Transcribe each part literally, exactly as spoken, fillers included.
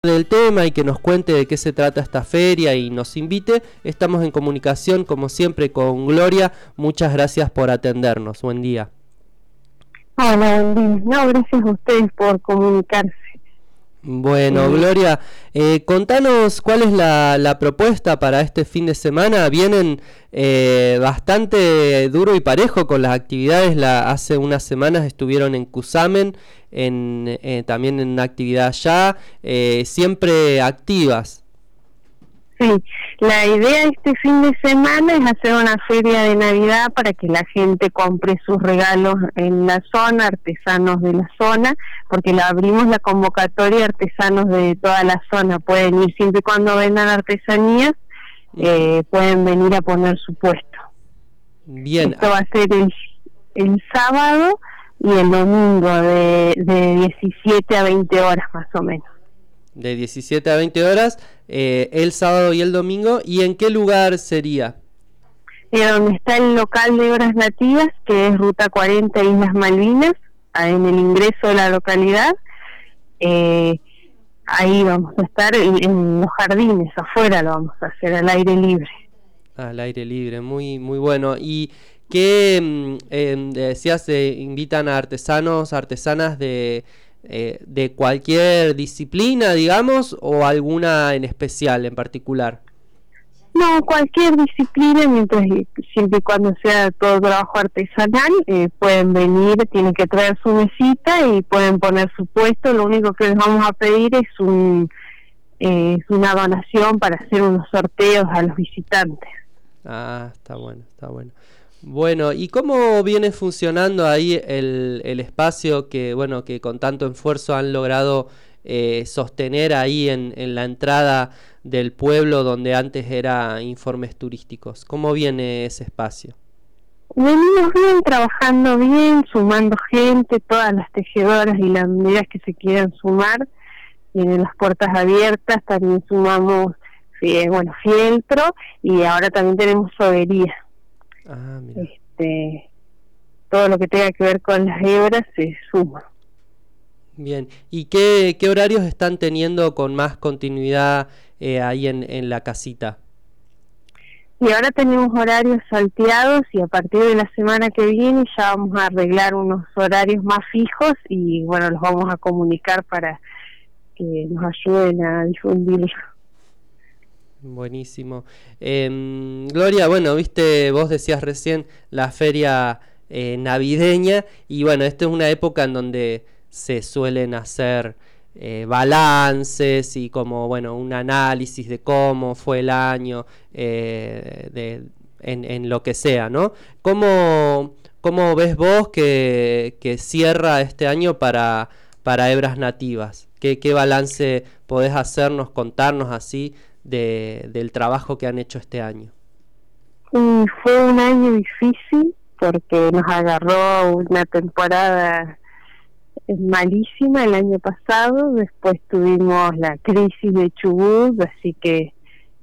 del tema y que nos cuente de qué se trata esta feria y nos invite. Estamos en comunicación como siempre con Gloria. Muchas gracias por atendernos. Buen día. Hola, buen día. No, gracias a ustedes por comunicarse. Bueno, Sí. Gloria, eh, contanos cuál es la, la propuesta para este fin de semana. Vienen eh, bastante duro y parejo con las actividades. La, hace unas semanas estuvieron en Cusamen, en, eh, también en una actividad allá, eh, siempre activas. Sí, la idea este fin de semana es hacer una feria de Navidad para que la gente compre sus regalos en la zona, artesanos de la zona, porque la abrimos la convocatoria a artesanos de toda la zona. Pueden ir siempre y cuando vendan artesanías, eh, pueden venir a poner su puesto. Bien. Esto va a ser el, el sábado y el domingo de, de diecisiete a veinte horas más o menos. De diecisiete a veinte horas, eh, el sábado y el domingo. ¿Y en qué lugar sería? Eh, donde está el local de obras nativas, que es Ruta cuarenta Islas Malvinas, en el ingreso de la localidad. Eh, ahí vamos a estar en, en los jardines, afuera lo vamos a hacer, al aire libre. Al aire libre, muy muy bueno. ¿Y qué eh, decías? Se invitan a artesanos, artesanas de... Eh, de cualquier disciplina, digamos, o alguna en especial, en particular? No, cualquier disciplina, mientras siempre y cuando sea todo trabajo artesanal, eh, pueden venir, tienen que traer su mesita y pueden poner su puesto. Lo único que les vamos a pedir es un eh, es una donación para hacer unos sorteos a los visitantes. Ah, está bueno, está bueno. Bueno, ¿y cómo viene funcionando ahí el, el espacio que, bueno, que con tanto esfuerzo han logrado eh, sostener ahí en, en la entrada del pueblo donde antes era Informes Turísticos? ¿Cómo viene ese espacio? Venimos bien, trabajando bien, sumando gente, todas las tejedoras y las medidas que se quieran sumar, tienen las puertas abiertas. También sumamos, eh, bueno, fieltro, y ahora también tenemos sobería. Ah, mira. Este, todo lo que tenga que ver con las hebras se suma. Bien, ¿y qué, qué horarios están teniendo con más continuidad eh, ahí en, en la casita? Y ahora tenemos horarios salteados, y a partir de la semana que viene ya vamos a arreglar unos horarios más fijos y bueno, los vamos a comunicar para que nos ayuden a difundirlo. Buenísimo. Eh, Gloria, bueno, viste, vos decías recién la feria eh, navideña, y bueno, esta es una época en donde se suelen hacer eh, balances y como, bueno, un análisis de cómo fue el año, eh, de, en, en lo que sea, ¿no? ¿Cómo, cómo ves vos que, que cierra este año para, para Hebras Nativas? ¿Qué, qué balance podés hacernos, contarnos así de, del trabajo que han hecho este año? Y fue un año difícil porque nos agarró una temporada malísima el año pasado. Después tuvimos la crisis de Chubut, así que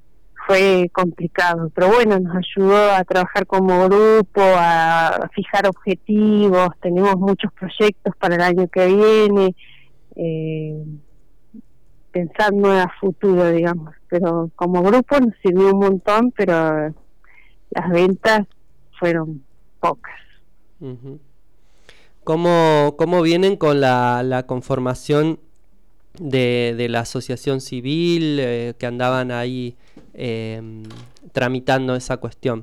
fue complicado, pero bueno, nos ayudó a trabajar como grupo, a fijar objetivos. Tenemos muchos proyectos para el año que viene, eh, pensando a futuro, digamos, pero como grupo nos sirvió un montón, pero las ventas fueron pocas. Uh-huh. ¿Cómo, cómo vienen con la, la conformación de, de la asociación civil eh, que andaban ahí eh, tramitando esa cuestión?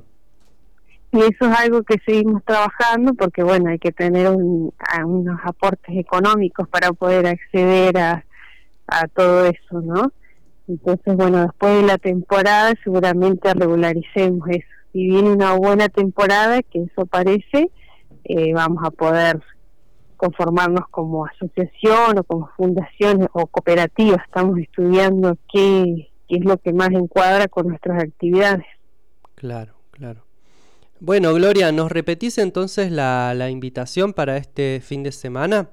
Y eso es algo que seguimos trabajando, porque bueno, hay que tener un, a unos aportes económicos para poder acceder a, a todo eso, ¿no? Entonces, bueno, después de la temporada seguramente regularicemos eso. Si viene una buena temporada, que eso parece, eh, vamos a poder conformarnos como asociación o como fundaciones o cooperativas. Estamos estudiando qué, qué es lo que más encuadra con nuestras actividades. Claro, claro. Bueno, Gloria, ¿nos repetís entonces la, la invitación para este fin de semana?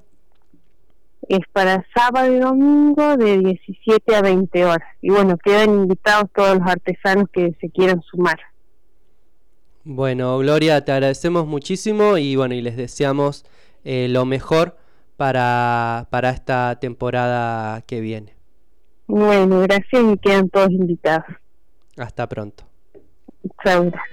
Es para sábado y domingo de diecisiete a veinte horas. Y bueno, quedan invitados todos los artesanos que se quieran sumar. Bueno, Gloria, te agradecemos muchísimo y bueno, y les deseamos eh, lo mejor para, para esta temporada que viene. Bueno, gracias y quedan todos invitados. Hasta pronto. Chao.